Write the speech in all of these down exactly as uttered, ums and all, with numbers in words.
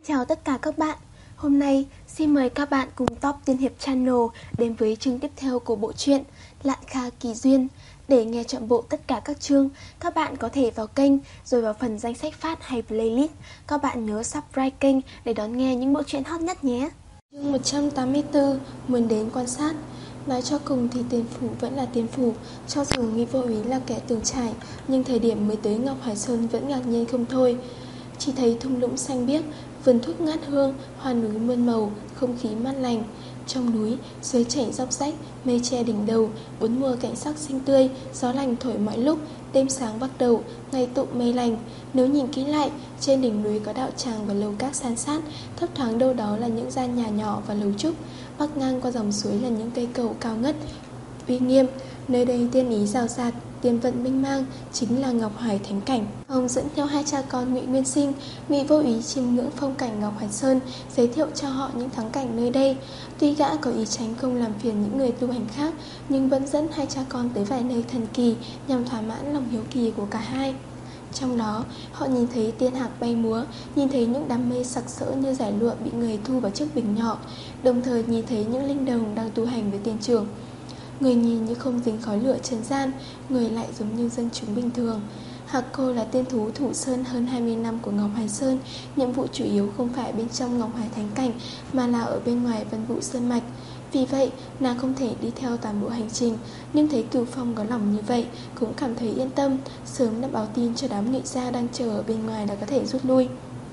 Chào tất cả các bạn. Hôm nay xin mời các bạn cùng Top Tiên Hiệp Channel đến với chương tiếp theo của bộ truyện Lạn Kha Kỳ Duyên. Để nghe trọn bộ tất cả các chương, các bạn có thể vào kênh rồi vào phần danh sách phát hay playlist. Các bạn nhớ subscribe kênh để đón nghe những bộ truyện hot nhất nhé. Chương một trăm tám mươi tư, muốn đến quan sát. Nói cho cùng thì tiền phủ vẫn là tiền phủ. Cho dù Ngụy Vô Úy là kẻ từng trải, nhưng thời điểm mới tới Ngọc Hải Sơn vẫn ngạc nhiên không thôi. Chỉ thấy thung lũng xanh biếc, vườn thuốc ngát hương, hoa núi muôn màu, không khí mát lành. Trong núi, suối chảy róc rách, mây che đỉnh đầu, bốn mùa cảnh sắc xinh tươi, gió lành thổi mọi lúc. Đêm sáng bắt đầu, ngày tụ mây lành. Nếu nhìn kỹ lại, trên đỉnh núi có đạo tràng và lầu các san sát, thấp thoáng đâu đó là những gian nhà nhỏ và lầu trúc. Bắc ngang qua dòng suối là những cây cầu cao ngất, uy nghiêm. Nơi đây tiên ý rào rạt, tiên vận minh mang, chính là Ngọc Hải Thánh Cảnh. Ông dẫn theo hai cha con Ngụy Nguyên Sinh, Ngụy Vô Úy chiêm ngưỡng phong cảnh Ngọc Hải Sơn, giới thiệu cho họ những thắng cảnh nơi đây. Tuy gã có ý tránh không làm phiền những người tu hành khác, nhưng vẫn dẫn hai cha con tới vài nơi thần kỳ nhằm thỏa mãn lòng hiếu kỳ của cả hai. Trong đó, họ nhìn thấy tiên hạc bay múa, nhìn thấy những đám mây sặc sỡ như giải lụa bị người thu vào chiếc bình nhỏ, đồng thời nhìn thấy những linh đồng đang tu hành với tiền trưởng. Người nhìn như không dính khói lửa trần gian, người lại giống như dân chúng bình thường. Hạc Cô là tiên thú thủ sơn hơn hai mươi năm của Ngọc Hải Sơn. Nhiệm vụ chủ yếu không phải bên trong Ngọc Hải Thánh Cảnh, mà là ở bên ngoài Vân Vũ Sơn Mạch. Vì vậy, nàng không thể đi theo toàn bộ hành trình, nhưng thấy Cửu Phong có lòng như vậy, cũng cảm thấy yên tâm, sớm đã báo tin cho đám Ngụy gia đang chờ ở bên ngoài là có thể rút lui.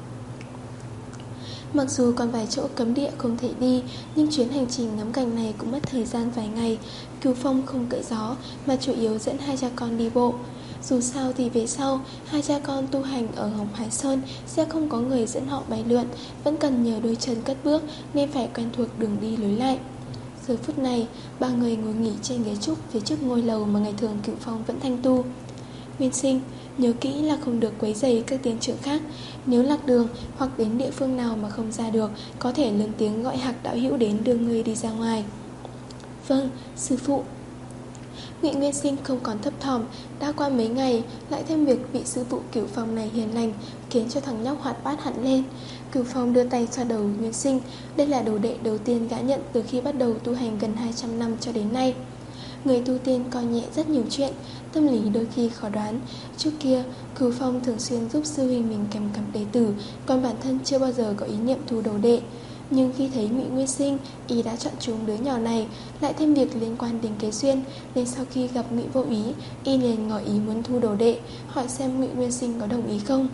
Mặc dù còn vài chỗ cấm địa không thể đi, nhưng chuyến hành trình ngắm cảnh này cũng mất thời gian vài ngày. Cửu Phong không cưỡi gió, mà chủ yếu dẫn hai cha con đi bộ. Dù sao thì về sau, hai cha con tu hành ở Ngọc Hải Sơn sẽ không có người dẫn họ bay lượn, vẫn cần nhờ đôi chân cất bước nên phải quen thuộc đường đi lối lại. Giờ phút này, ba người ngồi nghỉ trên ghế trúc phía trước ngôi lầu mà ngày thường Cửu Phong vẫn thanh tu. Nguyên Sinh, nhớ kỹ là không được quấy rầy các tiên trưởng khác. Nếu lạc đường hoặc đến địa phương nào mà không ra được, có thể lớn tiếng gọi Hạc đạo hữu đến đưa người đi ra ngoài. Vâng, sư phụ. Ngụy Nguyên Sinh không còn thấp thỏm. Đã qua mấy ngày, lại thêm việc vị sư phụ Cửu Phong này hiền lành, khiến cho thằng nhóc hoạt bát hẳn lên. Cửu Phong đưa tay xoa đầu Nguyên Sinh. Đây là đồ đệ đầu tiên gã nhận từ khi bắt đầu tu hành gần hai trăm năm cho đến nay. Người tu tiên coi nhẹ rất nhiều chuyện, tâm lý đôi khi khó đoán. Trước kia, Cửu Phong thường xuyên giúp sư huynh mình kèm cặp đệ tử, còn bản thân chưa bao giờ có ý niệm thu đồ đệ. Nhưng khi thấy Ngụy Nguyên Sinh, y đã chọn chúng đứa nhỏ này, lại thêm việc liên quan đến kế duyên, nên sau khi gặp Ngụy Vô Úy, y liền ngỏ ý muốn thu đồ đệ, hỏi xem Ngụy Nguyên Sinh có đồng ý không.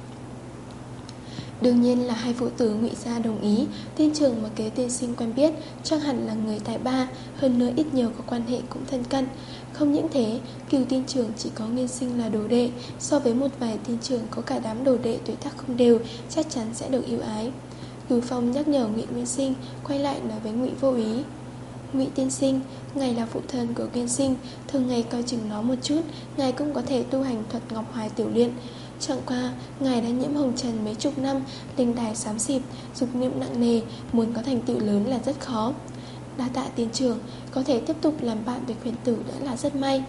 Đương nhiên là hai phụ tử Ngụy gia đồng ý. Tiên trưởng mà kế tiên sinh quen biết chắc hẳn là người tài ba, hơn nữa ít nhiều có quan hệ cũng thân cận. Không những thế, Cửu tiên trưởng chỉ có Nguyên Sinh là đồ đệ, so với một vài tiên trưởng có cả đám đồ đệ tuổi tác không đều, chắc chắn sẽ được ưu ái. Cửu Phong nhắc nhở Ngụy Nguyên Sinh, quay lại nói với Ngụy Vô Úy: Ngụy tiên sinh, ngài là phụ thân của Nguyên Sinh, thường ngày coi chừng nó một chút, ngài cũng có thể tu hành thuật Ngọc Hoài tiểu luyện. Chẳng qua, ngài đã nhiễm hồng trần mấy chục năm, linh đài xám xịt, dục niệm nặng nề, muốn có thành tựu lớn là rất khó. Đa tạ tiên trưởng, có thể tiếp tục làm bạn với huyền tử đã là rất may.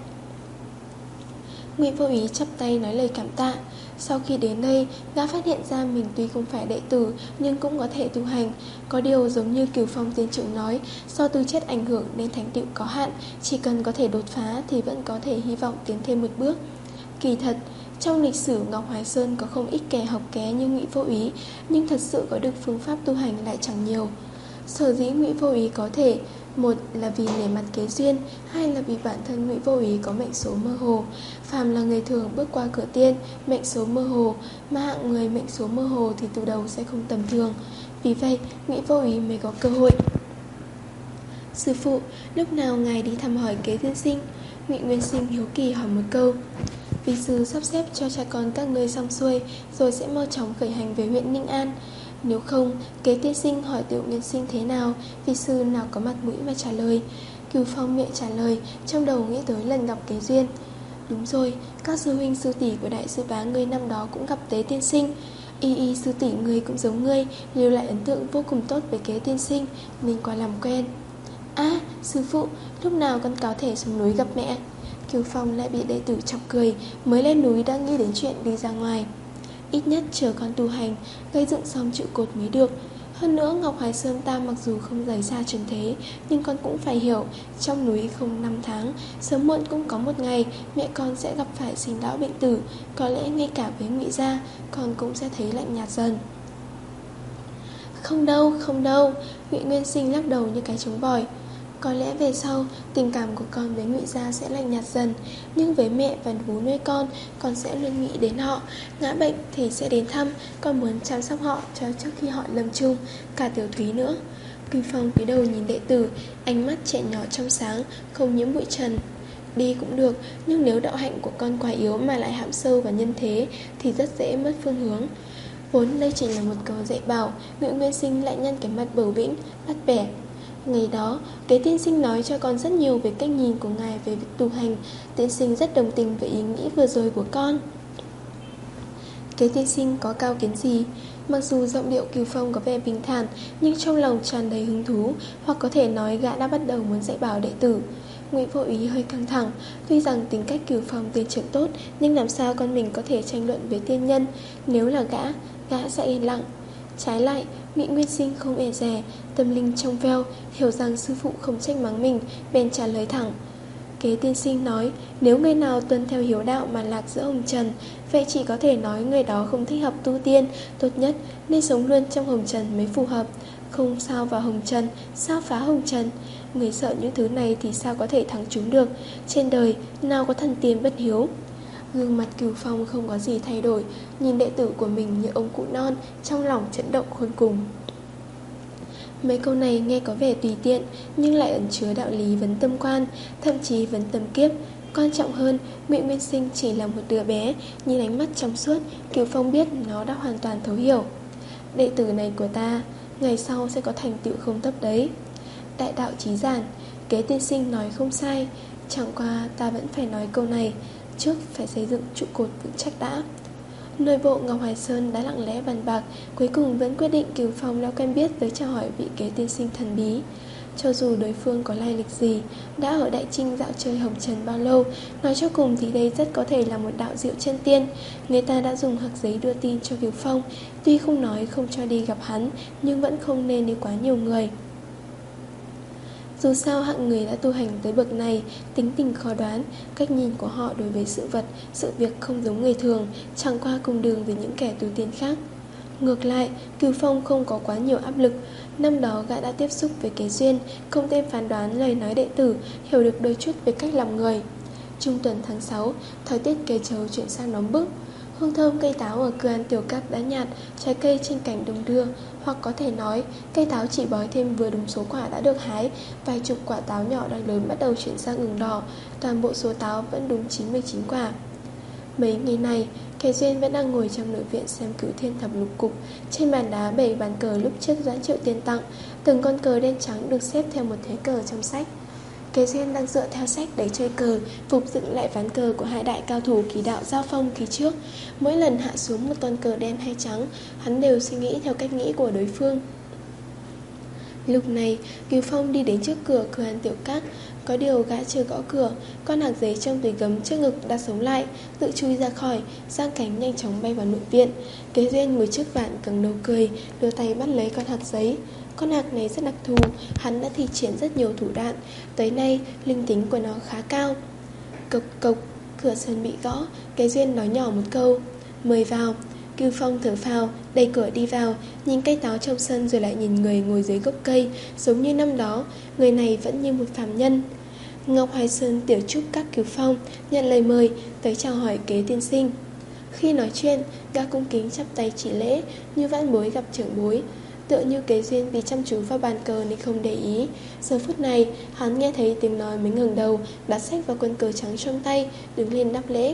Ngụy Vô Úy chắp tay nói lời cảm tạ. Sau khi đến đây, gã phát hiện ra mình tuy không phải đệ tử nhưng cũng có thể tu hành. Có điều giống như Cửu Phong tiên trưởng nói, do tư chất ảnh hưởng nên thành tựu có hạn, chỉ cần có thể đột phá thì vẫn có thể hy vọng tiến thêm một bước. Kỳ thật, trong lịch sử Ngọc Hải Sơn có không ít kẻ học ké như Ngụy Vô Úy, nhưng thật sự có được phương pháp tu hành lại chẳng nhiều. Sở dĩ Ngụy Vô Úy có thể, một là vì nể mặt kế duyên, hai là vì bản thân Ngụy Vô Úy có mệnh số mơ hồ. Phàm là người thường bước qua cửa tiên, mệnh số mơ hồ, mà hạng người mệnh số mơ hồ thì từ đầu sẽ không tầm thường. Vì vậy, Ngụy Vô Úy mới có cơ hội. Sư phụ, lúc nào ngài đi thăm hỏi kế tiên sinh? Ngụy Nguyên Sinh hiếu kỳ hỏi một câu. Vị sư sắp xếp cho cha con các ngươi xong xuôi, rồi sẽ mau chóng khởi hành về huyện Ninh An. Nếu không, kế tiên sinh hỏi Tiểu Nguyên Sinh thế nào, vị sư nào có mặt mũi mà trả lời. Cửu Phong miệng trả lời, trong đầu nghĩ tới lần gặp kế duyên. Đúng rồi, các sư huynh sư tỷ của đại sư bá ngươi năm đó cũng gặp tế tiên sinh. Y y sư tỷ ngươi cũng giống ngươi, lưu lại ấn tượng vô cùng tốt với kế tiên sinh, nên qua làm quen. À, sư phụ, lúc nào con có thể xuống núi gặp mẹ? Cửu Phong lại bị đệ tử chọc cười, mới lên núi đã nghĩ đến chuyện đi ra ngoài. Ít nhất chờ con tu hành, gây dựng xong trụ cột mới được. Hơn nữa Ngọc Hoài Sơn ta mặc dù không rời xa trần thế, nhưng con cũng phải hiểu, trong núi không năm tháng, sớm muộn cũng có một ngày mẹ con sẽ gặp phải sinh lão bệnh tử. Có lẽ ngay cả với Ngụy gia, con cũng sẽ thấy lạnh nhạt dần. Không đâu, không đâu, Ngụy Nguyên Sinh lắc đầu như cái trống bỏi. Có lẽ về sau, tình cảm của con với Ngụy gia sẽ lạnh nhạt dần, nhưng với mẹ và vú nuôi con, con sẽ luôn nghĩ đến họ. Ngã bệnh thì sẽ đến thăm, con muốn chăm sóc họ cho trước khi họ lâm chung, cả Tiểu Thúy nữa. Cửu Phong cúi đầu nhìn đệ tử, ánh mắt trẻ nhỏ trong sáng, không nhiễm bụi trần. Đi cũng được, nhưng nếu đạo hạnh của con quá yếu mà lại hãm sâu vào nhân thế thì rất dễ mất phương hướng. Vốn đây chỉ là một câu dạy bảo, Ngụy Nguyên Sinh lại nhăn cái mặt bầu bĩnh, bắt bẻ. Ngày đó, Kế tiên sinh nói cho con rất nhiều về cách nhìn của ngài về việc tu hành. Tiên sinh rất đồng tình với ý nghĩ vừa rồi của con. Kế tiên sinh có cao kiến gì? Mặc dù giọng điệu Cửu Phong có vẻ bình thản, nhưng trong lòng tràn đầy hứng thú, hoặc có thể nói gã đã bắt đầu muốn dạy bảo đệ tử. Ngụy Vô Ý hơi căng thẳng. Tuy rằng tính cách Cửu Phong tiên trưởng tốt, nhưng làm sao con mình có thể tranh luận với tiên nhân? Nếu là gã, gã sẽ yên lặng. Trái lại, Ngụy Nguyên Sinh không e dè, tâm linh trong veo, hiểu rằng sư phụ không trách mắng mình, bèn trả lời thẳng. Kế tiên sinh nói, nếu người nào tuân theo hiếu đạo mà lạc giữa hồng trần, vậy chỉ có thể nói người đó không thích hợp tu tiên, tốt nhất nên sống luôn trong hồng trần mới phù hợp. Không sao vào hồng trần, sao phá hồng trần? Người sợ những thứ này thì sao có thể thắng chúng được? Trên đời, nào có thần tiên bất hiếu? Gương mặt Cửu Phong không có gì thay đổi, nhìn đệ tử của mình như ông cụ non, trong lòng chấn động khôn cùng. Mấy câu này nghe có vẻ tùy tiện, nhưng lại ẩn chứa đạo lý vấn tâm quan, thậm chí vấn tâm kiếp. Quan trọng hơn, Ngụy Nguyên Sinh chỉ là một đứa bé, nhìn ánh mắt trong suốt, Cửu Phong biết nó đã hoàn toàn thấu hiểu. Đệ tử này của ta, ngày sau sẽ có thành tựu không thấp đấy. Đại đạo chí giản, Kế tiên sinh nói không sai, chẳng qua ta vẫn phải nói câu này, trước phải xây dựng trụ cột vững chắc đã. Nội bộ Ngọc Hoài Sơn đã lặng lẽ bàn bạc, cuối cùng vẫn quyết định Cửu Phong đã quen biết tới chào hỏi vị Kế tiên sinh thần bí. Cho dù đối phương có lai lịch gì, đã ở Đại Trinh dạo chơi hồng trần bao lâu, nói cho cùng thì đây rất có thể là một đạo diệu chân tiên. Người ta đã dùng hạc giấy đưa tin cho Cửu Phong, tuy không nói không cho đi gặp hắn, nhưng vẫn không nên đi quá nhiều người. Dù sao hạng người đã tu hành tới bậc này, tính tình khó đoán, cách nhìn của họ đối với sự vật, sự việc không giống người thường, chẳng qua cùng đường với những kẻ tu tiên khác. Ngược lại, Cửu Phong không có quá nhiều áp lực. Năm đó gã đã tiếp xúc với Kế Duyên, không thêm phán đoán lời nói đệ tử, hiểu được đôi chút về cách làm người. Trung tuần tháng sáu, thời tiết Kế Châu chuyển sang nóng bức. Hương thơm cây táo ở cửa ăn tiểu cát đã nhạt, trái cây trên cành đung đưa. Hoặc có thể nói, cây táo chỉ bói thêm vừa đúng số quả đã được hái. Vài chục quả táo nhỏ đang lớn bắt đầu chuyển sang ửng đỏ. Toàn bộ số táo vẫn đúng chín mươi chín quả. Mấy ngày này, Kế Duyên vẫn đang ngồi trong nội viện xem Cửu Thiên Thập Lục Cục. Trên bàn đá bày bàn cờ lúc trước Doãn Triệu Tiên tặng, từng con cờ đen trắng được xếp theo một thế cờ trong sách. Kế Duyên đang dựa theo sách để chơi cờ, phục dựng lại ván cờ của hai đại cao thủ kỳ đạo giao phong kỳ trước. Mỗi lần hạ xuống một con cờ đen hay trắng, hắn đều suy nghĩ theo cách nghĩ của đối phương. Lúc này, Cửu Phong đi đến trước cửa cửa ăn tiểu cát. Có điều gã chưa gõ cửa, con hạc giấy trong túi gấm trước ngực đã sống lại, tự chui ra khỏi, giang cánh nhanh chóng bay vào nội viện. Kế Duyên ngồi trước vạn cứng đầu cười, đưa tay bắt lấy con hạc giấy. Con hạc này rất đặc thù, hắn đã thi triển rất nhiều thủ đoạn, tới nay linh tính của nó khá cao. Cộc cộc, cửa sân bị gõ, Kế Duyên nói nhỏ một câu, mời vào. Cửu Phong thở phào, đẩy cửa đi vào, nhìn cây táo trong sân rồi lại nhìn người ngồi dưới gốc cây, giống như năm đó, người này vẫn như một phàm nhân. Ngọc Hoài Sơn tiểu chúc các Cửu Phong, nhận lời mời, tới chào hỏi Kế tiên sinh. Khi nói chuyện, gã cung kính chắp tay chỉ lễ, như vãn bối gặp trưởng bối. Tựa như Kế Duyên vì chăm chú vào bàn cờ nên không để ý. Giờ phút này, hắn nghe thấy tiếng nói mới ngẩng đầu, đặt sách vào quân cờ trắng trong tay, đứng lên đáp lễ.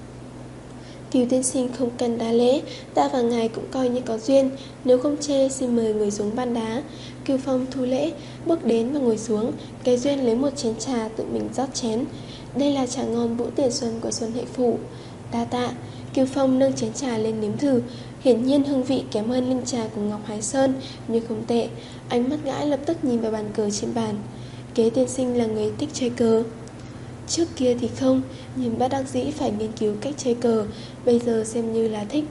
Cửu tiên sinh không cần đa lễ, ta và ngài cũng coi như có duyên, nếu không chê xin mời người xuống bàn đá. Cửu Phong thu lễ, bước đến và ngồi xuống. Kế Duyên lấy một chén trà tự mình rót chén. Đây là trà ngon Vũ Tiền Xuân của Xuân Hệ Phủ. Đa tạ. Cửu Phong nâng chén trà lên nếm thử. Hiển nhiên hương vị kém hơn linh trà của Ngọc Hoài Sơn, nhưng không tệ. Ánh mắt gã lập tức nhìn vào bàn cờ trên bàn. Kế tiên sinh là người thích chơi cờ. Trước kia thì không, nhưng bất đắc dĩ phải nghiên cứu cách chơi cờ, bây giờ xem như là thích.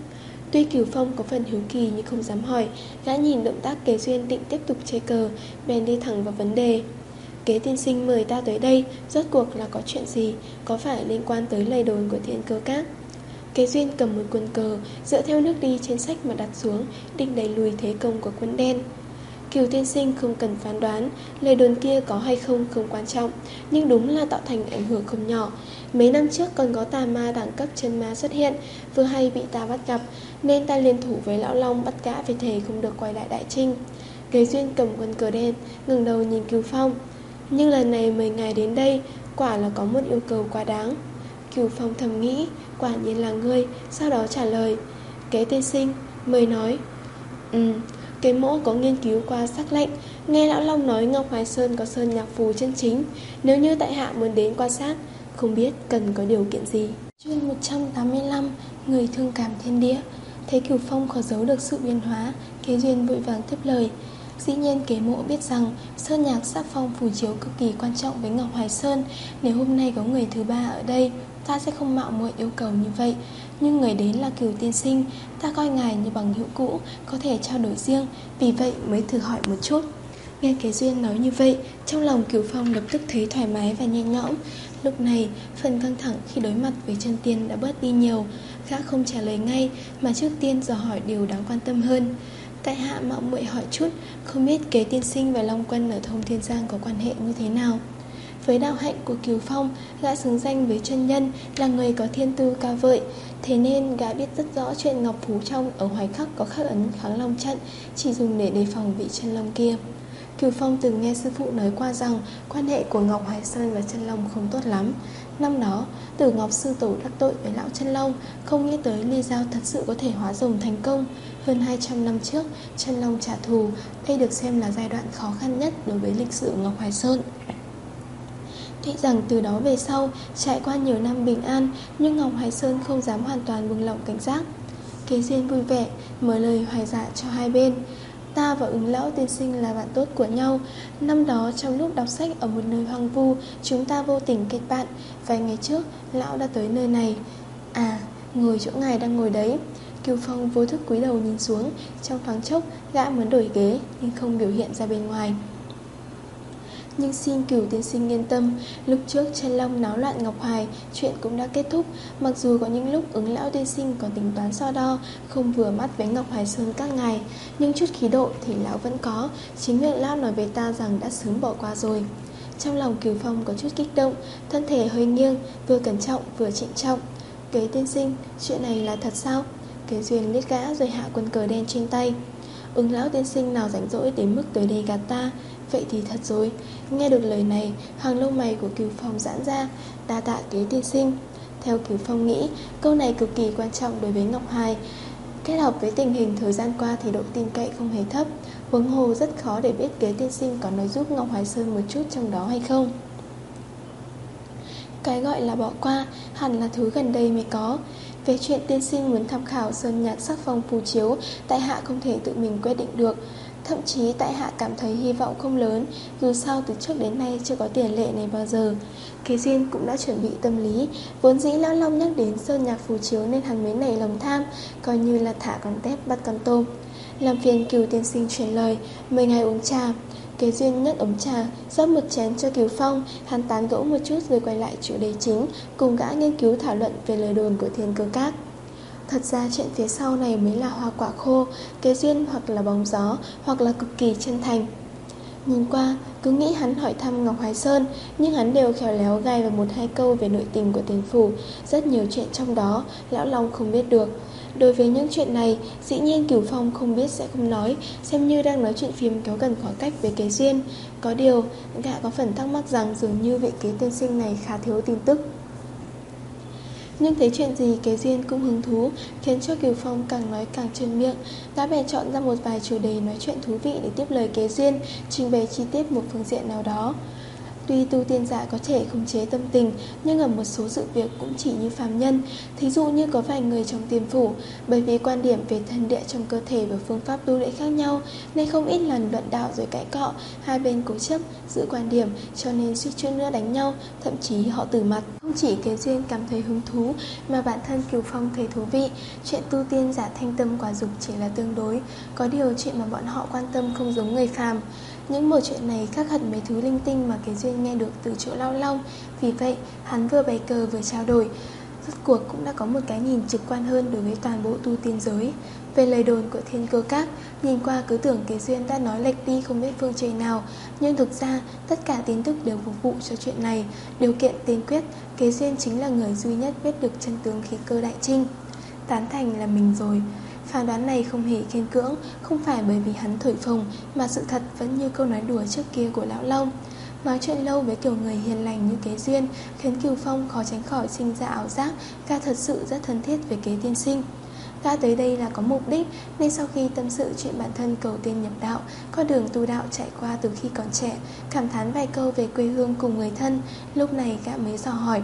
Tuy Cửu Phong có phần hiếu kỳ nhưng không dám hỏi. Gã nhìn động tác Kế Duyên định tiếp tục chơi cờ, bèn đi thẳng vào vấn đề. Kế tiên sinh mời ta tới đây, rốt cuộc là có chuyện gì? Có phải liên quan tới lời đồn của Thiên Cơ Các? Kế Duyên cầm một quân cờ, dựa theo nước đi trên sách mà đặt xuống, định đẩy lùi thế công của quân đen. Cửu tiên sinh không cần phán đoán, lời đồn kia có hay không không quan trọng, nhưng đúng là tạo thành ảnh hưởng không nhỏ. Mấy năm trước còn có tà ma đẳng cấp chân ma xuất hiện, vừa hay bị ta bắt gặp, nên ta liên thủ với lão Long bắt gã về thề không được quay lại Đại Trinh. Kế Duyên cầm quân cờ đen, ngẩng đầu nhìn Cửu Phong. Nhưng lần này mời ngài đến đây, quả là có một yêu cầu quá đáng. Cửu Phong thầm nghĩ, quả nhiên là ngươi, sau đó trả lời. Kế tiên sinh, mời nói. Ừ, Kế mỗ có nghiên cứu qua sắc lệnh, nghe lão Long nói Ngọc Hoài Sơn có sơn nhạc phù chân chính. Nếu như tại hạ muốn đến quan sát, không biết cần có điều kiện gì. Chương một trăm tám mươi lăm, người thương cảm thiên địa. Thấy Cửu Phong khó giấu được sự biến hóa, Kế Duyên vội vàng tiếp lời. Dĩ nhiên Kế mộ biết rằng sơn nhạc sắc phong phù chiếu cực kỳ quan trọng với Ngọc Hoài Sơn. Nếu hôm nay có người thứ ba ở đây, ta sẽ không mạo muội yêu cầu như vậy. Nhưng người đến là Cửu tiên sinh, ta coi ngài như bằng hữu cũ, có thể trao đổi riêng, vì vậy mới thử hỏi một chút. Nghe Kế Duyên nói như vậy, trong lòng Cửu Phong lập tức thấy thoải mái và nhẹ nhõm. Lúc này, phần căng thẳng khi đối mặt với chân tiên đã bớt đi nhiều. Gã không trả lời ngay, mà trước tiên dò hỏi điều đáng quan tâm hơn. Tại hạ mạo muội hỏi chút, không biết Kế tiên sinh và Long Quân ở Thông Thiên Giang có quan hệ như thế nào? Với đạo hạnh của Cửu Phong, gã xứng danh với chân nhân, là người có thiên tư cao vợi. Thế nên gã biết rất rõ chuyện Ngọc Phú Trong ở Hoài Khắc có khắc ấn Kháng Long trận, chỉ dùng để đề phòng vị chân long kia. Cửu Phong từng nghe sư phụ nói qua rằng quan hệ của Ngọc Hoài Sơn và chân long không tốt lắm. Năm đó, Tử Ngọc sư tổ đắc tội với lão chân long, không nghĩ tới ly giao thật sự có thể hóa rồng thành công. Hơn hai trăm năm trước, chân long trả thù, đây được xem là giai đoạn khó khăn nhất đối với lịch sử Ngọc Hoài Sơn. Tuy rằng từ đó về sau, trải qua nhiều năm bình an, nhưng Ngọc Hoài Sơn không dám hoàn toàn buông lỏng cảnh giác. Kế Duyên vui vẻ, mở lời hoài dạ cho hai bên. Ta và Ứng lão tiên sinh là bạn tốt của nhau. Năm đó trong lúc đọc sách ở một nơi hoang vu, chúng ta vô tình kết bạn. Vài ngày trước, lão đã tới nơi này. À, ngồi chỗ ngài đang ngồi đấy. Cửu Phong vô thức cúi đầu nhìn xuống. Trong thoáng chốc, gã muốn đổi ghế, nhưng không biểu hiện ra bên ngoài. Nhưng xin Cửu tiên sinh yên tâm, lúc trước chân long náo loạn Ngọc Hoài, chuyện cũng đã kết thúc. Mặc dù có những lúc Ứng lão tiên sinh còn tính toán so đo, không vừa mắt với Ngọc Hoài Sơn các ngài, nhưng chút khí độ thì lão vẫn có. Chính miệng lão nói với ta rằng đã sớm bỏ qua rồi. Trong lòng Cửu Phong có chút kích động, thân thể hơi nghiêng, vừa cẩn trọng vừa trịnh trọng. Kế tiên sinh, chuyện này là thật sao? Kế Duyên liếc gã rồi hạ quân cờ đen trên tay. Ứng lão tiên sinh nào rảnh rỗi đến mức tới đây gạt ta? Vậy thì thật rồi. Nghe được lời này, hàng lông mày của Cửu Phong giãn ra. Đa tạ Kế tiên sinh. Theo Cửu Phong nghĩ, câu này cực kỳ quan trọng đối với Ngọc Hoài. Kết hợp với tình hình thời gian qua thì độ tin cậy không hề thấp. Huống hồ rất khó để biết Kế tiên sinh có nói giúp Ngọc Hoài Sơn một chút trong đó hay không. Cái gọi là bỏ qua hẳn là thứ gần đây mới có. Về chuyện tiên sinh muốn tham khảo sơn nhạc sắc phong phù chiếu, tại hạ không thể tự mình quyết định được. Thậm chí tại hạ cảm thấy hy vọng không lớn, dù sao từ trước đến nay chưa có tiền lệ này bao giờ. Kế Duyên cũng đã chuẩn bị tâm lý. Vốn dĩ lão Long nhắc đến sơn nhạc phù chiếu nên hắn mới nảy lòng tham, coi như là thả con tép bắt con tôm. Làm phiền Cửu tiên sinh truyền lời, mời ngài uống trà. Kế Duyên nhấc ấm trà, rót một chén cho Cửu Phong. Hắn tán gẫu một chút rồi quay lại chủ đề chính, cùng gã nghiên cứu thảo luận về lời đồn của Thiên Cơ Các. Thật ra chuyện phía sau này mới là hoa quả khô. Kế Duyên hoặc là bóng gió, hoặc là cực kỳ chân thành. Nhìn qua, cứ nghĩ hắn hỏi thăm Ngọc Hoài Sơn, nhưng hắn đều khéo léo gài vào một hai câu về nội tình của tiền phủ. Rất nhiều chuyện trong đó, lão Long không biết được. Đối với những chuyện này, dĩ nhiên Cửu Phong không biết sẽ không nói, xem như đang nói chuyện phim kéo gần khoảng cách với Kế Duyên. Có điều, gã có phần thắc mắc rằng dường như vị Kế tiên sinh này khá thiếu tin tức. Nhưng thấy chuyện gì Kế Duyên cũng hứng thú, khiến cho Cửu Phong càng nói càng trơn miệng. Gã bèn chọn ra một vài chủ đề nói chuyện thú vị để tiếp lời Kế Duyên, trình bày chi tiết một phương diện nào đó. Tuy tu tiên giả có thể khống chế tâm tình, nhưng ở một số sự việc cũng chỉ như phàm nhân. Thí dụ như có vài người trong tiền phủ, bởi vì quan điểm về thân địa trong cơ thể và phương pháp tu luyện khác nhau, nên không ít lần luận đạo rồi cãi cọ. Hai bên cố chấp giữ quan điểm, cho nên suýt chút nữa đánh nhau, thậm chí họ tử mặt. Không chỉ Kế Duyên cảm thấy hứng thú mà bản thân Kiều Phong thấy thú vị. Chuyện tu tiên giả thanh tâm quả dục chỉ là tương đối, có điều chuyện mà bọn họ quan tâm không giống người phàm. Những một chuyện này khác hẳn mấy thứ linh tinh mà Kế Duyên nghe được từ chỗ Lao Long. Vì vậy hắn vừa bày cờ vừa trao đổi, rốt cuộc cũng đã có một cái nhìn trực quan hơn đối với toàn bộ tu tiên giới. Về lời đồn của Thiên Cơ Các, nhìn qua cứ tưởng Kế Duyên đã nói lệch đi không biết phương trời nào, nhưng thực ra tất cả tin tức đều phục vụ cho chuyện này. Điều kiện tiên quyết, Kế Duyên chính là người duy nhất biết được chân tướng khí cơ đại trinh. Tán thành là mình rồi. Phán đoán này không hề khiên cưỡng, không phải bởi vì hắn thổi phồng, mà sự thật vẫn như câu nói đùa trước kia của Lão Long. Nói chuyện lâu với kiểu người hiền lành như Kế Duyên khiến Kiều Phong khó tránh khỏi sinh ra ảo giác gã thật sự rất thân thiết với Kế tiên sinh. Gã tới đây là có mục đích, nên sau khi tâm sự chuyện bản thân cầu tiên nhập đạo, con đường tu đạo trải qua từ khi còn trẻ, cảm thán vài câu về quê hương cùng người thân, lúc này gã mới dò hỏi: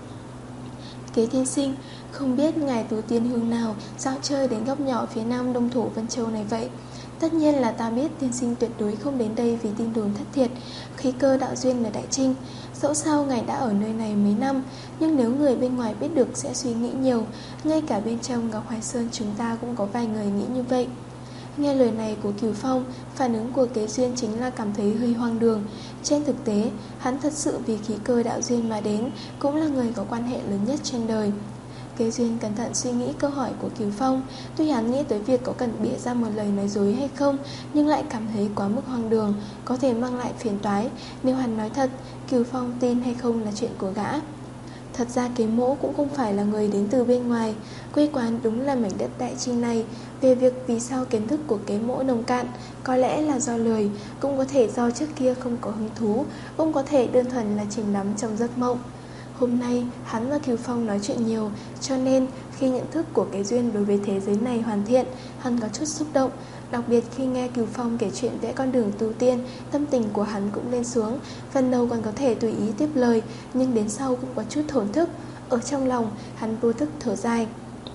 Kế tiên sinh, không biết ngài tu tiên hương nào dạo chơi đến góc nhỏ phía nam đông thổ Vân Châu này vậy? Tất nhiên là ta biết tiên sinh tuyệt đối không đến đây vì tin đồn thất thiệt, khí cơ đạo duyên ở Đại Trinh. Dẫu sao ngài đã ở nơi này mấy năm, nhưng nếu người bên ngoài biết được sẽ suy nghĩ nhiều. Ngay cả bên trong Ngọc Hoài Sơn chúng ta cũng có vài người nghĩ như vậy. Nghe lời này của Kiều Phong, phản ứng của Kế Duyên chính là cảm thấy hơi hoang đường. Trên thực tế, hắn thật sự vì khí cơ đạo duyên mà đến, cũng là người có quan hệ lớn nhất trên đời. Kế Duyên cẩn thận suy nghĩ câu hỏi của Kiều Phong. Tuy hắn nghĩ tới việc có cần bịa ra một lời nói dối hay không, nhưng lại cảm thấy quá mức hoang đường, có thể mang lại phiền toái. Nếu hắn nói thật, Kiều Phong tin hay không là chuyện của gã. Thật ra Kế Mỗ cũng không phải là người đến từ bên ngoài, quê quán đúng là mảnh đất Đại Trinh này. Về việc vì sao kiến thức của Kế Mỗ nông cạn, có lẽ là do lười, cũng có thể do trước kia không có hứng thú, cũng có thể đơn thuần là chìm đắm trong giấc mộng. Hôm nay hắn và Kiều Phong nói chuyện nhiều, cho nên khi nhận thức của Kế Duyên đối với thế giới này hoàn thiện, hắn có chút xúc động. Đặc biệt khi nghe Kiều Phong kể chuyện vẽ con đường tu tiên, tâm tình của hắn cũng lên xuống. Phần đầu còn có thể tùy ý tiếp lời, nhưng đến sau cũng có chút thổn thức. Ở trong lòng hắn vô thức thở dài.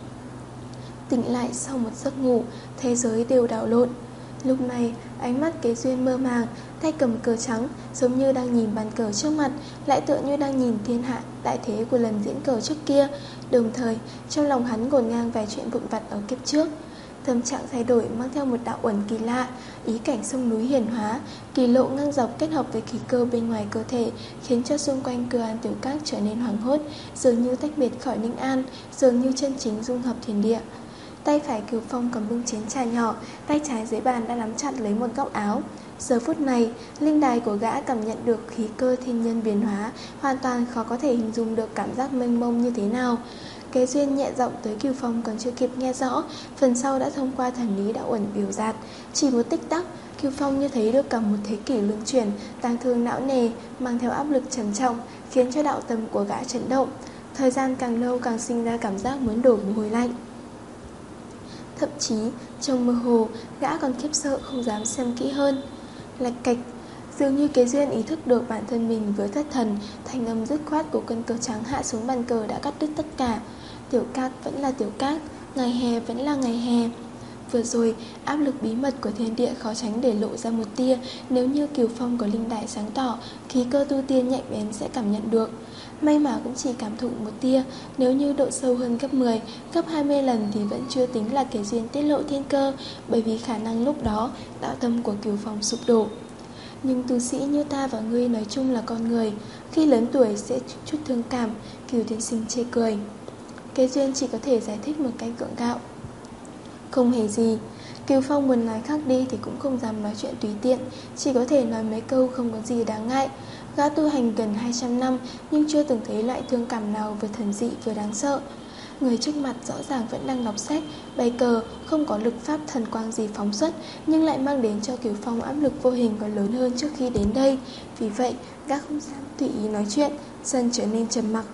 Tỉnh lại sau một giấc ngủ, thế giới đều đảo lộn. Lúc này ánh mắt Kế Duyên mơ màng, tay cầm cờ trắng, giống như đang nhìn bàn cờ trước mặt, lại tựa như đang nhìn thiên hạ đại thế của lần diễn cờ trước kia. Đồng thời trong lòng hắn ngổn ngang vài chuyện vụn vặt ở kiếp trước. Tâm trạng thay đổi mang theo một đạo uẩn kỳ lạ, ý cảnh sông núi hiển hóa, kỳ lộ ngang dọc kết hợp với khí cơ bên ngoài cơ thể, khiến cho xung quanh Cư An Tiểu Các trở nên hoảng hốt, dường như tách biệt khỏi Ninh An, dường như chân chính dung hợp thiên địa. Tay phải Kiều Phong cầm bưng chén trà nhỏ, tay trái dưới bàn đã nắm chặt lấy một góc áo. Giờ phút này, linh đài của gã cảm nhận được khí cơ thiên nhân biến hóa, hoàn toàn khó có thể hình dung được cảm giác mênh mông như thế nào. Kế Duyên nhẹ giọng tới Kiều Phong còn chưa kịp nghe rõ, phần sau đã thông qua thần lý đạo uẩn biểu đạt. Chỉ một tích tắc, Kiều Phong như thấy được cả một thế kỷ luân chuyển, tang thương não nề, mang theo áp lực trầm trọng, khiến cho đạo tâm của gã chấn động. Thời gian càng lâu càng sinh ra cảm giác muốn đổ mồ hôi lạnh. Thậm chí trong mơ hồ, gã còn khiếp sợ không dám xem kỹ hơn. Lạch cạch, dường như Kế Duyên ý thức được bản thân mình với thất thần, thanh âm dứt khoát của cơn cờ trắng hạ xuống bàn cờ đã cắt đứt tất cả. Tiểu Các vẫn là Tiểu Các, ngày hè vẫn là ngày hè. Vừa rồi, áp lực bí mật của thiên địa khó tránh để lộ ra một tia. Nếu như Kiều Phong có linh đài sáng tỏ, khí cơ tu tiên nhạy bén sẽ cảm nhận được. May mà cũng chỉ cảm thụ một tia. Nếu như độ sâu hơn gấp mười, gấp hai mươi lần thì vẫn chưa tính là Kế Duyên tiết lộ thiên cơ, bởi vì khả năng lúc đó đạo tâm của Kiều Phong sụp đổ. Nhưng tu sĩ như ta và ngươi nói chung là con người, khi lớn tuổi sẽ chút thương cảm. Kiều tiên sinh chê cười. Kế Duyên chỉ có thể giải thích một cách gượng gạo. Không hề gì. Kiều Phong muốn nói khác đi thì cũng không dám nói chuyện tùy tiện, chỉ có thể nói mấy câu không có gì đáng ngại. Gã tu hành gần hai trăm năm nhưng chưa từng thấy loại thương cảm nào vừa thần dị vừa đáng sợ. Người trước mặt rõ ràng vẫn đang đọc sách, bày cờ, không có lực pháp thần quang gì phóng xuất, nhưng lại mang đến cho Kiều Phong áp lực vô hình còn lớn hơn trước khi đến đây. Vì vậy, gã không dám tùy ý nói chuyện, dần trở nên trầm mặc.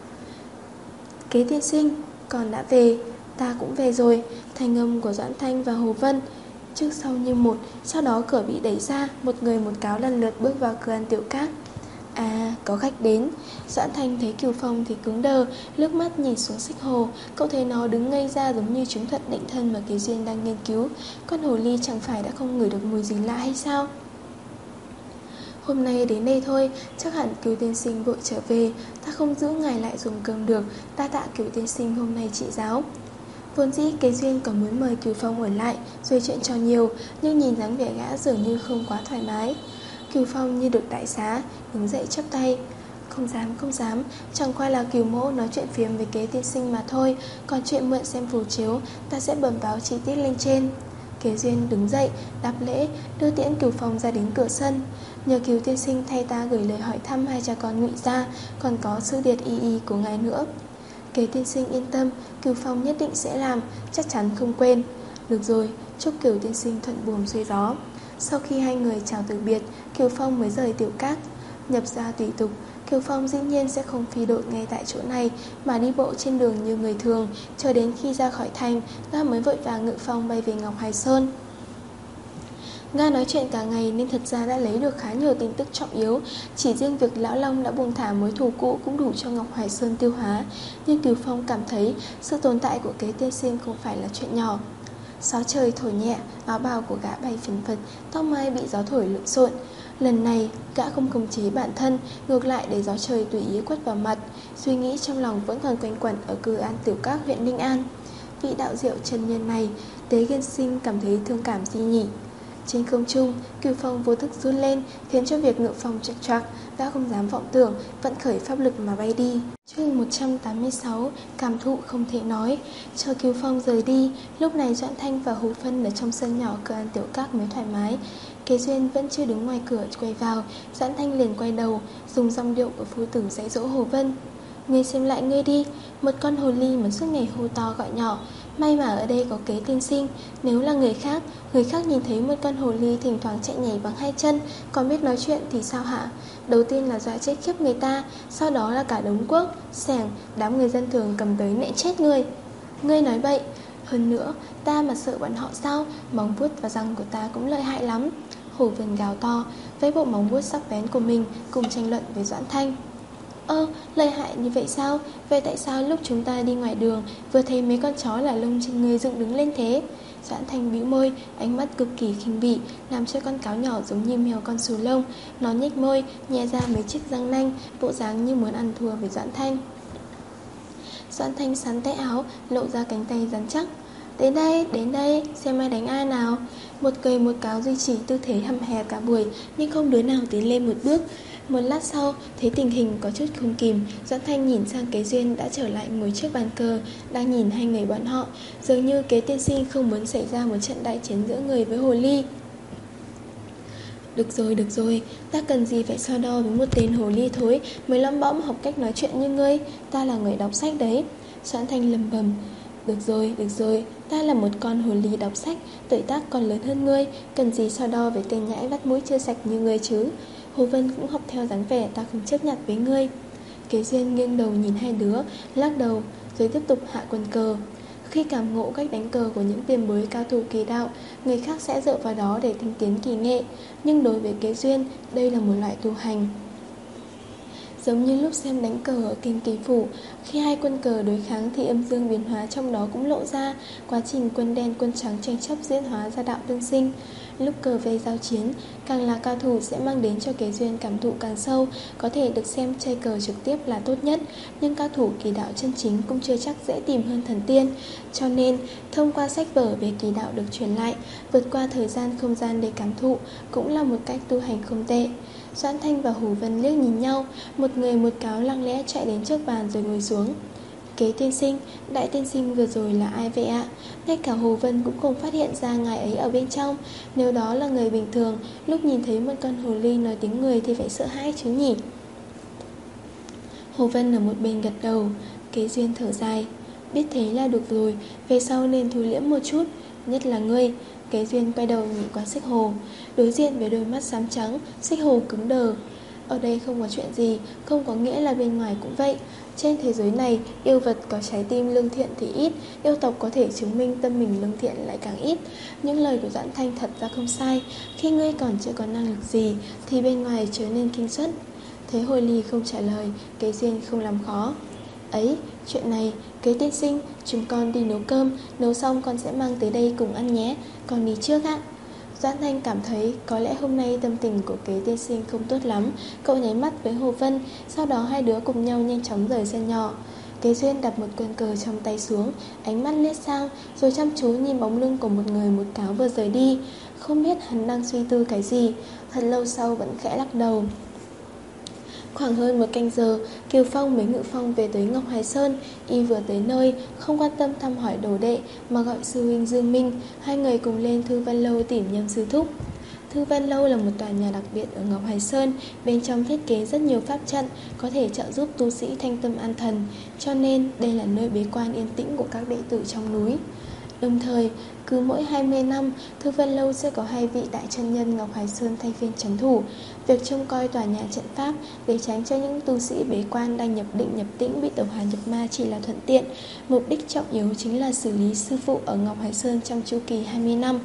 Kế tiên sinh, con đã về. Ta cũng về rồi. Thanh âm của Doãn Thanh và Hồ Vân trước sau như một. Sau đó cửa bị đẩy ra, một người một cáo lần lượt bước vào Cư An Tiểu Các. À, có khách đến. Doãn Thanh thấy Kiều Phong thì cứng đờ, lướt mắt nhìn xuống xích hồ. Cậu thấy nó đứng ngây ra giống như chúng thuận định thân mà Kế Duyên đang nghiên cứu. Con hồ ly chẳng phải đã không ngửi được mùi gì lạ hay sao? Hôm nay đến đây thôi, chắc hẳn Cửu tiên sinh vội trở về, ta không giữ ngài lại dùng cơm được, ta tạ Cửu tiên sinh hôm nay trị giáo. Vốn dĩ Kế Duyên có muốn mời Cửu Phong ở lại rồi chuyện trò nhiều, nhưng nhìn dáng vẻ gã dường như không quá thoải mái. Cửu Phong như được đại xá, đứng dậy chắp tay. Không dám, không dám, chẳng qua là Cửu mỗ nói chuyện phiếm với Kế tiên sinh mà thôi, còn chuyện mượn xem phù chiếu ta sẽ bẩm báo chi tiết lên trên. Kế Duyên đứng dậy, đáp lễ, đưa tiễn Cửu Phong ra đến cửa sân. Nhờ Cửu tiên sinh thay ta gửi lời hỏi thăm hai cha con Ngụy gia, còn có sư điệt y y của ngài nữa. Kế tiên sinh yên tâm, Cửu Phong nhất định sẽ làm, chắc chắn không quên. Được rồi, chúc Cửu tiên sinh thuận buồm xuôi gió. Sau khi hai người chào từ biệt, Cửu Phong mới rời tiểu các. Nhập gia tùy tục, Cửu Phong dĩ nhiên sẽ không phi đội ngay tại chỗ này, mà đi bộ trên đường như người thường. Chờ đến khi ra khỏi thành, gã mới vội vàng ngự phong bay về Ngọc Hải Sơn. Nga nói chuyện cả ngày nên thật ra đã lấy được khá nhiều tin tức trọng yếu. Chỉ riêng việc Lão Long đã buông thả mối thù cũ cũng đủ cho Ngọc Hải Sơn tiêu hóa. Nhưng Cửu Phong cảm thấy sự tồn tại của Kế tiên sinh không phải là chuyện nhỏ. Gió trời thổi nhẹ, áo bào của gã bay phấn phật, tóc mai bị gió thổi lộn xộn. Lần này gã không khống chế bản thân, ngược lại để gió trời tùy ý quất vào mặt. Suy nghĩ trong lòng vẫn còn quanh quẩn ở Cư An tiểu các huyện Ninh An. Vị đạo diệu chân nhân này, Tế Kiên Sinh cảm thấy thương cảm gì nhỉ? Trên không trung, Cửu Phong vô thức run lên, khiến cho việc ngự phong trạch trặc. Gã không dám vọng tưởng, vận khởi pháp lực mà bay đi. Chương một trăm tám mươi sáu, cảm thụ không thể nói. Chờ Cửu Phong rời đi, lúc này Doãn Thanh và Hồ Phân ở trong sân nhỏ Cửa An tiểu các mới thoải mái. Kế Duyên vẫn chưa đứng ngoài cửa quay vào, Doãn Thanh liền quay đầu, dùng giọng điệu của phu tử dạy dỗ Hồ Vân. Ngươi xem lại ngươi đi, một con hồ ly mà suốt ngày hô to gọi nhỏ. May mà ở đây có Kế tiên sinh. Nếu là người khác, người khác nhìn thấy một con hồ ly thỉnh thoảng chạy nhảy bằng hai chân, còn biết nói chuyện thì sao hả? Đầu tiên là dọa chết khiếp người ta, sau đó là cả đống cuốc, xẻng, đám người dân thường cầm tới nện chết ngươi. Ngươi nói bậy. Hơn nữa, ta mà sợ bọn họ sao? Móng vuốt và răng của ta cũng lợi hại lắm. Hồ Vân gào to, với bộ móng vuốt sắc bén của mình cùng tranh luận với Doãn Thanh. Ơ, lợi hại như vậy sao? Vậy tại sao lúc chúng ta đi ngoài đường vừa thấy mấy con chó là lông trên người dựng đứng lên thế? Doãn Thanh bĩu môi, ánh mắt cực kỳ khinh bỉ, làm cho con cáo nhỏ giống như mèo con xù lông. Nó nhếch môi, nhè ra mấy chiếc răng nanh, bộ dáng như muốn ăn thua với Doãn Thanh. Doãn Thanh sắn tay áo, lộ ra cánh tay rắn chắc. Đến đây, đến đây, xem ai đánh ai nào. Một cười một cáo duy trì tư thế hầm hè cả buổi, nhưng không đứa nào tiến lên một bước. Một lát sau, thấy tình hình có chút không kìm, Doãn Thanh nhìn sang Kế Duyên đã trở lại ngồi trước bàn cờ, đang nhìn hai người bọn họ. Dường như Kế tiên sinh không muốn xảy ra một trận đại chiến giữa người với hồ ly. Được rồi, được rồi, ta cần gì phải so đo với một tên hồ ly thối mới lăm bõm học cách nói chuyện như ngươi. Ta là người đọc sách đấy. Doãn Thanh lầm bầm. Được rồi, được rồi, ta là một con hồ ly đọc sách, tuổi tác còn lớn hơn ngươi, cần gì so đo với tên nhãi vắt mũi chưa sạch như ngươi chứ. Hồ Vân cũng học theo dáng vẻ ta không chấp nhận với ngươi. Kế Duyên nghiêng đầu nhìn hai đứa, lắc đầu, rồi tiếp tục hạ quân cờ. Khi cảm ngộ cách đánh cờ của những tiền bối cao thủ kỳ đạo, người khác sẽ dựa vào đó để tinh tiến kỳ nghệ. Nhưng đối với Kế Duyên, đây là một loại tu hành. Giống như lúc xem đánh cờ ở Kinh Kỳ Phủ, khi hai quân cờ đối kháng thì âm dương biến hóa trong đó cũng lộ ra. Quá trình quân đen quân trắng tranh chấp diễn hóa ra đạo tương sinh. Lúc cờ vây giao chiến, càng là cao thủ sẽ mang đến cho Kế Duyên cảm thụ càng sâu. Có thể được xem chơi cờ trực tiếp là tốt nhất, nhưng cao thủ kỳ đạo chân chính cũng chưa chắc dễ tìm hơn thần tiên. Cho nên, thông qua sách vở về kỳ đạo được truyền lại, vượt qua thời gian không gian để cảm thụ cũng là một cách tu hành không tệ. Doãn Thanh và Hồ Vân liếc nhìn nhau, một người một cáo lặng lẽ chạy đến trước bàn rồi ngồi xuống. Kế tiên sinh, đại tiên sinh vừa rồi là ai vậy ạ? Ngay cả Hồ Vân cũng không phát hiện ra ngài ấy ở bên trong. Nếu đó là người bình thường, lúc nhìn thấy một con hồ ly nói tiếng người thì phải sợ hãi chứ nhỉ? Hồ Vân ở một bên gật đầu. Kế Duyên thở dài. Biết thế là được rồi, về sau nên thu liễm một chút, nhất là ngươi. Kế Duyên quay đầu nhìn qua Xích Hồ. Đối diện với đôi mắt xám trắng, Xích Hồ cứng đờ. Ở đây không có chuyện gì, không có nghĩa là bên ngoài cũng vậy. Trên thế giới này, yêu vật có trái tim lương thiện thì ít, yêu tộc có thể chứng minh tâm mình lương thiện lại càng ít. Những lời của Doãn Thanh thật ra không sai. Khi ngươi còn chưa có năng lực gì thì bên ngoài trở nên kinh suất. Thấy Hồi Ly không trả lời, Kế Duyên không làm khó. Ấy, chuyện này, Kế tiên sinh, chúng con đi nấu cơm, nấu xong con sẽ mang tới đây cùng ăn nhé. Con đi trước ạ. Doãn Thanh cảm thấy có lẽ hôm nay tâm tình của kế tiên sinh không tốt lắm. Cậu nháy mắt với Hồ Vân, sau đó hai đứa cùng nhau nhanh chóng rời sân nhỏ. Kế Duyên đặt một quân cờ trong tay xuống, ánh mắt liếc sang, rồi chăm chú nhìn bóng lưng của một người một cáo vừa rời đi. Không biết hắn đang suy tư cái gì, thật lâu sau vẫn khẽ lắc đầu. Khoảng hơn một canh giờ, Kiều Phong với Ngự Phong về tới Ngọc Hải Sơn. Y vừa tới nơi, không quan tâm thăm hỏi đồ đệ mà gọi sư huynh Dương Minh. Hai người cùng lên Thư Văn Lâu tìm Nhâm sư thúc. Thư Văn Lâu là một tòa nhà đặc biệt ở Ngọc Hải Sơn. Bên trong thiết kế rất nhiều pháp trận, có thể trợ giúp tu sĩ thanh tâm an thần, cho nên đây là nơi bế quan yên tĩnh của các đệ tử trong núi. Đồng thời, cứ mỗi hai mươi năm, Thư Văn Lâu sẽ có hai vị đại chân nhân Ngọc Hải Sơn thay phiên trấn thủ. Việc trông coi tòa nhà trận pháp để tránh cho những tu sĩ bế quan đang nhập định nhập tĩnh bị tẩu hỏa nhập ma chỉ là thuận tiện. Mục đích trọng yếu chính là xử lý sư phụ ở Ngọc Hải Sơn trong chu kỳ hai mươi năm.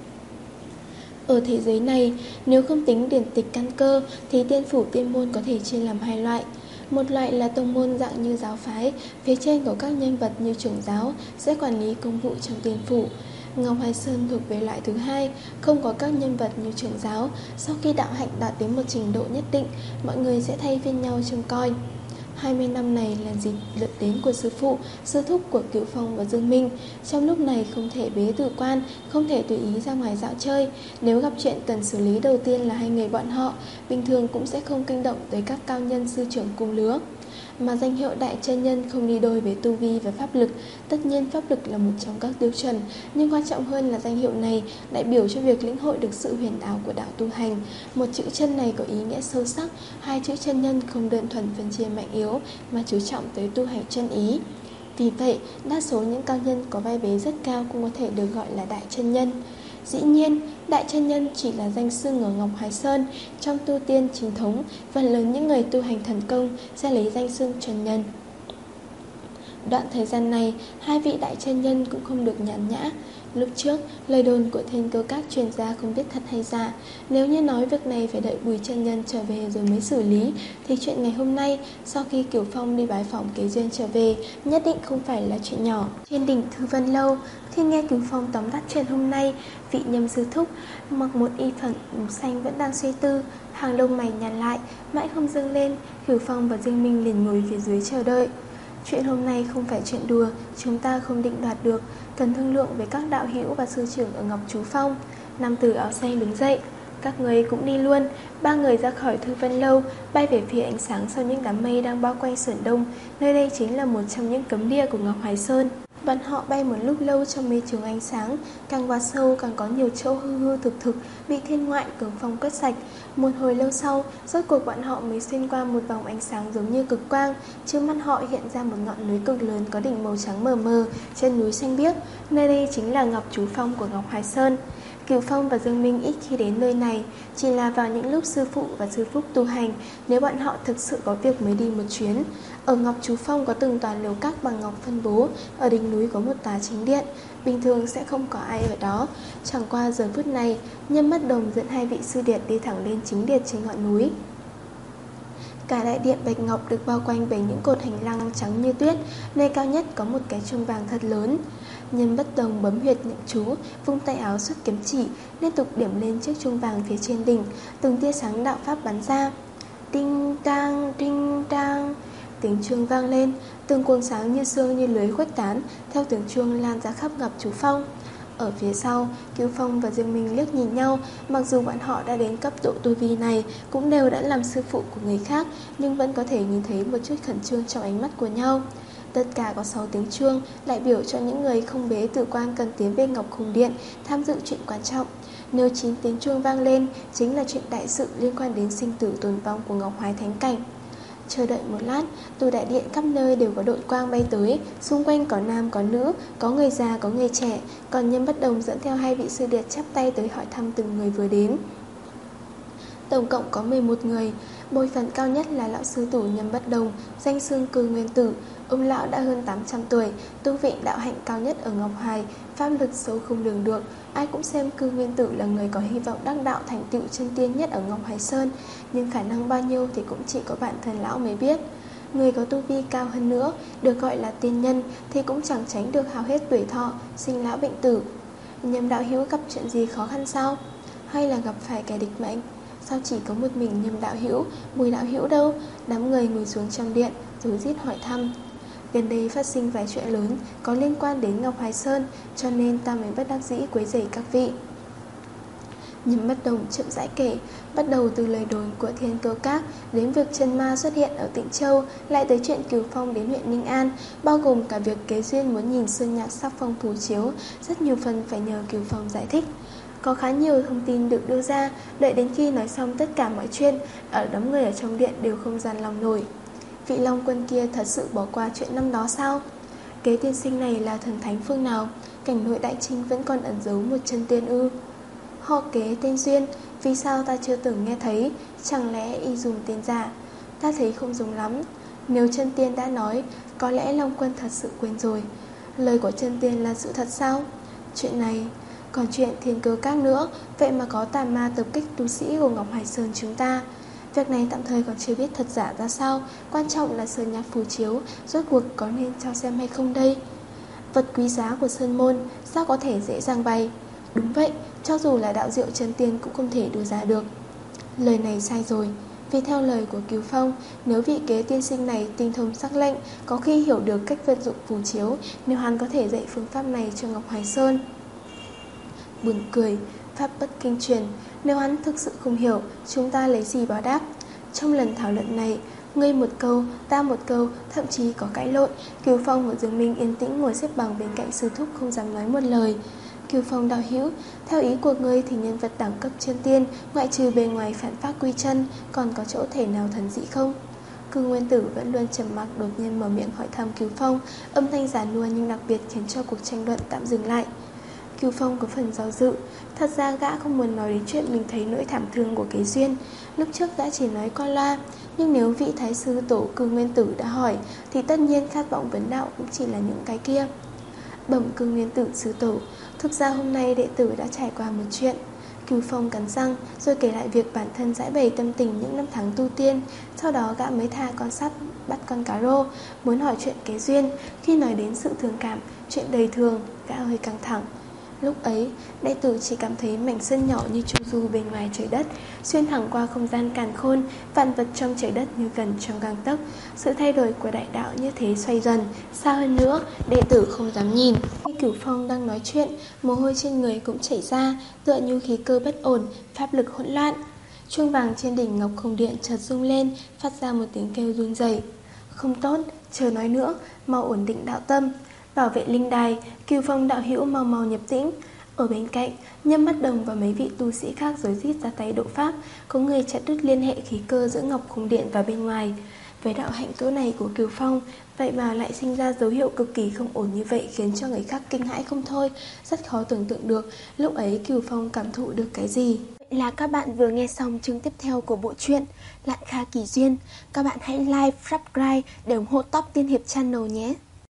Ở thế giới này, nếu không tính điển tịch căn cơ thì tiên phủ tiên môn có thể chia làm hai loại. Một loại là tông môn dạng như giáo phái, phía trên có các nhân vật như trưởng giáo sẽ quản lý công vụ trong tiên phủ. Ngọc Hải Sơn thuộc về loại thứ hai, không có các nhân vật như trưởng giáo. Sau khi đạo hạnh đạt đến một trình độ nhất định, mọi người sẽ thay phiên nhau trông coi. hai mươi năm này là dịp lượt đến của sư phụ, sư thúc của Cửu Phong và Dương Minh. Trong lúc này không thể bế tử quan, không thể tùy ý ra ngoài dạo chơi. Nếu gặp chuyện cần xử lý đầu tiên là hai người bọn họ, bình thường cũng sẽ không kinh động tới các cao nhân sư trưởng cùng lứa. Mà danh hiệu đại chân nhân không đi đôi với tu vi và pháp lực. Tất nhiên pháp lực là một trong các tiêu chuẩn, nhưng quan trọng hơn là danh hiệu này đại biểu cho việc lĩnh hội được sự huyền ảo của đạo tu hành. Một chữ chân này có ý nghĩa sâu sắc. Hai chữ chân nhân không đơn thuần phân chia mạnh yếu, mà chú trọng tới tu hành chân ý. Vì vậy, đa số những cao nhân có vai vế rất cao cũng có thể được gọi là đại chân nhân. Dĩ nhiên, đại chân nhân chỉ là danh xưng ở Ngọc Hải Sơn. Trong tu tiên chính thống, phần lớn những người tu hành thần công sẽ lấy danh xưng chân nhân. Đoạn thời gian này, hai vị đại chân nhân cũng không được nhàn nhã. Lúc trước, lời đồn của Thiên Cơ Các truyền ra không biết thật hay giả. Nếu như nói việc này phải đợi Bùi chân nhân trở về rồi mới xử lý, thì chuyện ngày hôm nay, sau khi Kiều Phong đi bái phỏng Kế Duyên trở về, nhất định không phải là chuyện nhỏ. Trên đỉnh Thư Văn Lâu, khi nghe Kiều Phong tóm tắt chuyện hôm nay, vị Nhâm sư thúc mặc một y phẩm màu xanh vẫn đang suy tư, hàng lông mày nhăn lại, mãi không dâng lên. Kiều Phong và Dương Minh liền ngồi phía dưới chờ đợi. Chuyện hôm nay không phải chuyện đùa, chúng ta không định đoạt được, cần thương lượng với các đạo hữu và sư trưởng ở Ngọc Chú Phong. Nam tử áo xanh đứng dậy. Các người cũng đi luôn. Ba người ra khỏi Thư Văn Lâu, bay về phía ánh sáng sau những đám mây đang bao quanh sườn đông. Nơi đây chính là một trong những cấm địa của Ngọc Hải Sơn. Bọn họ bay một lúc lâu trong mê trường ánh sáng, càng vào sâu càng có nhiều chỗ hư hư thực thực bị thiên ngoại cường phong quét sạch. Một hồi lâu sau, rốt cuộc bọn họ mới xuyên qua một vòng ánh sáng giống như cực quang. Trước mắt họ hiện ra một ngọn núi cực lớn có đỉnh màu trắng mờ mờ, chân núi xanh biếc. Nơi đây chính là Ngọc Chú Phong của Ngọc Hải Sơn. Cửu Phong và Dương Minh ít khi đến nơi này, chỉ là vào những lúc sư phụ và sư phúc tu hành, nếu bọn họ thực sự có việc mới đi một chuyến. Ở Ngọc Chú Phong có từng tòa lều các bằng ngọc phân bố, ở đỉnh núi có một tòa chính điện, bình thường sẽ không có ai ở đó. Chẳng qua giờ phút này, Nhâm Bất Đồng dẫn hai vị sư điệt đi thẳng lên chính điện trên ngọn núi. Cả đại điện bạch ngọc được bao quanh bởi những cột hành lang trắng như tuyết, nơi cao nhất có một cái chuông vàng thật lớn. Nhân Bất Đồng bấm huyệt niệm chú, vung tay áo xuất kiếm chỉ, liên tục điểm lên chiếc chuông vàng phía trên đỉnh, từng tia sáng đạo pháp bắn ra. Đinh tang, đinh tang, tiếng chuông vang lên, từng cuồng sáng như sương như lưới khuếch tán, theo tiếng chuông lan ra khắp Ngọc Chú Phong. Ở phía sau, Kiều Phong và Dương Minh liếc nhìn nhau. Mặc dù bọn họ đã đến cấp độ tu vi này, cũng đều đã làm sư phụ của người khác, nhưng vẫn có thể nhìn thấy một chút khẩn trương trong ánh mắt của nhau. Tất cả có sáu tiếng chuông, đại biểu cho những người không bế tử quan cần tiến về Ngọc Hùng Điện tham dự chuyện quan trọng. Nếu chín tiếng chuông vang lên, chính là chuyện đại sự liên quan đến sinh tử tồn vong của Ngọc Hoái Thánh Cảnh. Chờ đợi một lát, từ đại điện khắp nơi đều có đội quang bay tới, xung quanh có nam có nữ, có người già có người trẻ, còn Nhâm Bất Đồng dẫn theo hai vị sư điệt chắp tay tới hỏi thăm từng người vừa đến. Tổng cộng có mười một người, bối phận cao nhất là lão sư tổ Nhâm Bất Đồng, danh xưng Cư Nguyên Tử. Ông lão đã hơn tám trăm tuổi, tu vị đạo hạnh cao nhất ở Ngọc Hoài, pháp lực sâu không lường được. Ai cũng xem Cư Nguyên Tử là người có hy vọng đắc đạo thành tựu chân tiên nhất ở Ngọc Hải Sơn, nhưng khả năng bao nhiêu thì cũng chỉ có bản thân lão mới biết. Người có tu vi cao hơn nữa, được gọi là tiên nhân, thì cũng chẳng tránh được hao hết tuổi thọ, sinh lão bệnh tử. Nhâm đạo hữu gặp chuyện gì khó khăn sao? hay là gặp phải kẻ địch mạnh? Sao chỉ có một mình Nhâm đạo hữu, Bùi đạo hữu đâu? Đám người ngồi xuống trong điện, rối rít hỏi thăm. Gần đây phát sinh vài chuyện lớn có liên quan đến Ngọc Hoài Sơn, cho nên ta mới bất đắc dĩ quấy rầy các vị. Nhâm Bất Đồng chậm rãi kể, bắt đầu từ lời đồn của Thiên Cơ Các đến việc chân ma xuất hiện ở Tịnh Châu, lại tới chuyện Cửu Phong đến huyện Ninh An, bao gồm cả việc Kế Duyên muốn nhìn Sơn Nhạc sắc phong phù chiếu, rất nhiều phần phải nhờ Cửu Phong giải thích. Có khá nhiều thông tin được đưa ra, đợi đến khi nói xong tất cả mọi chuyện, ở đám người ở trong điện đều không dằn lòng nổi. Vị Long Quân kia thật sự bỏ qua chuyện năm đó sao? Kế tiên sinh này là thần thánh phương nào? Cảnh nội đại trinh vẫn còn ẩn giấu một chân tiên ư? Họ Kế tên Duyên, vì sao ta chưa từng nghe thấy? Chẳng lẽ y dùng tên giả? Ta thấy không giống lắm. Nếu chân tiên đã nói, có lẽ Long Quân thật sự quên rồi. Lời của chân tiên là sự thật sao? Chuyện này... Còn chuyện Thiên Cơ Các nữa, vậy mà có tà ma tập kích tu sĩ của Ngọc Hải Sơn chúng ta. Việc này tạm thời còn chưa biết thật giả ra sao, quan trọng là Sơn Nhạc phù chiếu rốt cuộc có nên cho xem hay không đây. Vật quý giá của Sơn Môn sao có thể dễ dàng bày? Đúng vậy, cho dù là đạo diệu chân tiên cũng không thể đưa ra được. Lời này sai rồi, vì theo lời của Cứu Phong, nếu vị Kế tiên sinh này tinh thông sắc lệnh, có khi hiểu được cách vận dụng phù chiếu, nếu hắn có thể dạy phương pháp này cho Ngọc Hải Sơn. Buồn cười, pháp bất kinh truyền, nếu hắn thực sự không hiểu, chúng ta lấy gì báo đáp? Trong lần thảo luận này, ngươi một câu, ta một câu, thậm chí có cãi lộn. Kiều Phong và Dương Minh yên tĩnh ngồi xếp bằng bên cạnh sư thúc, không dám nói một lời. Kiều Phong đạo hữu, theo ý của ngươi thì nhân vật đẳng cấp chân tiên, ngoại trừ bề ngoài phản pháp quy chân, còn có chỗ thể nào thần dị không? Cương Nguyên Tử vẫn luôn trầm mặc, đột nhiên mở miệng hỏi thăm Kiều Phong, âm thanh giản nua nhưng đặc biệt khiến cho cuộc tranh luận tạm dừng lại. Kiều Phong có phần do dự. Thật ra gã không muốn nói đến chuyện mình thấy nỗi thảm thương của Kế Duyên. Lúc trước gã chỉ nói qua loa, nhưng nếu vị thái sư tổ Cương Nguyên Tử đã hỏi, thì tất nhiên khát vọng vấn đạo cũng chỉ là những cái kia. Bẩm Cương Nguyên Tử sư tổ, thực ra hôm nay đệ tử đã trải qua một chuyện. Kiều Phong cắn răng, rồi kể lại việc bản thân giải bày tâm tình những năm tháng tu tiên. Sau đó gã mới tha con sắt bắt con cá rô, muốn hỏi chuyện Kế Duyên. Khi nói đến sự thương cảm, chuyện đời thường, gã hơi căng thẳng. Lúc ấy, đệ tử chỉ cảm thấy mảnh sân nhỏ như chu du bên ngoài trời đất, xuyên thẳng qua không gian càn khôn, vạn vật trong trời đất như gần trong gang tấc. Sự thay đổi của đại đạo như thế xoay dần, xa hơn nữa, đệ tử không dám nhìn. Khi Cửu Phong đang nói chuyện, mồ hôi trên người cũng chảy ra, tựa như khí cơ bất ổn, pháp lực hỗn loạn. Chuông vàng trên đỉnh Ngọc Không Điện chợt rung lên, phát ra một tiếng kêu run rẩy. Không tốt, chờ nói nữa, mau ổn định đạo tâm. Bảo vệ linh đài, Kiều Phong đạo hữu mau mau nhập tĩnh. Ở bên cạnh, Nhâm Bất Đồng và mấy vị tu sĩ khác rối rít ra tay độ pháp, có người chặt đứt liên hệ khí cơ giữa Ngọc Khung Điện và bên ngoài. Với đạo hạnh cỡ này của Kiều Phong, vậy mà lại sinh ra dấu hiệu cực kỳ không ổn như vậy, khiến cho người khác kinh hãi không thôi, rất khó tưởng tượng được lúc ấy Kiều Phong cảm thụ được cái gì. Vậy là các bạn vừa nghe xong chương tiếp theo của bộ truyện Lạn Kha Kỳ Duyên. Các bạn hãy like, subscribe để ủng hộ Top Tiên Hiệp Channel nhé.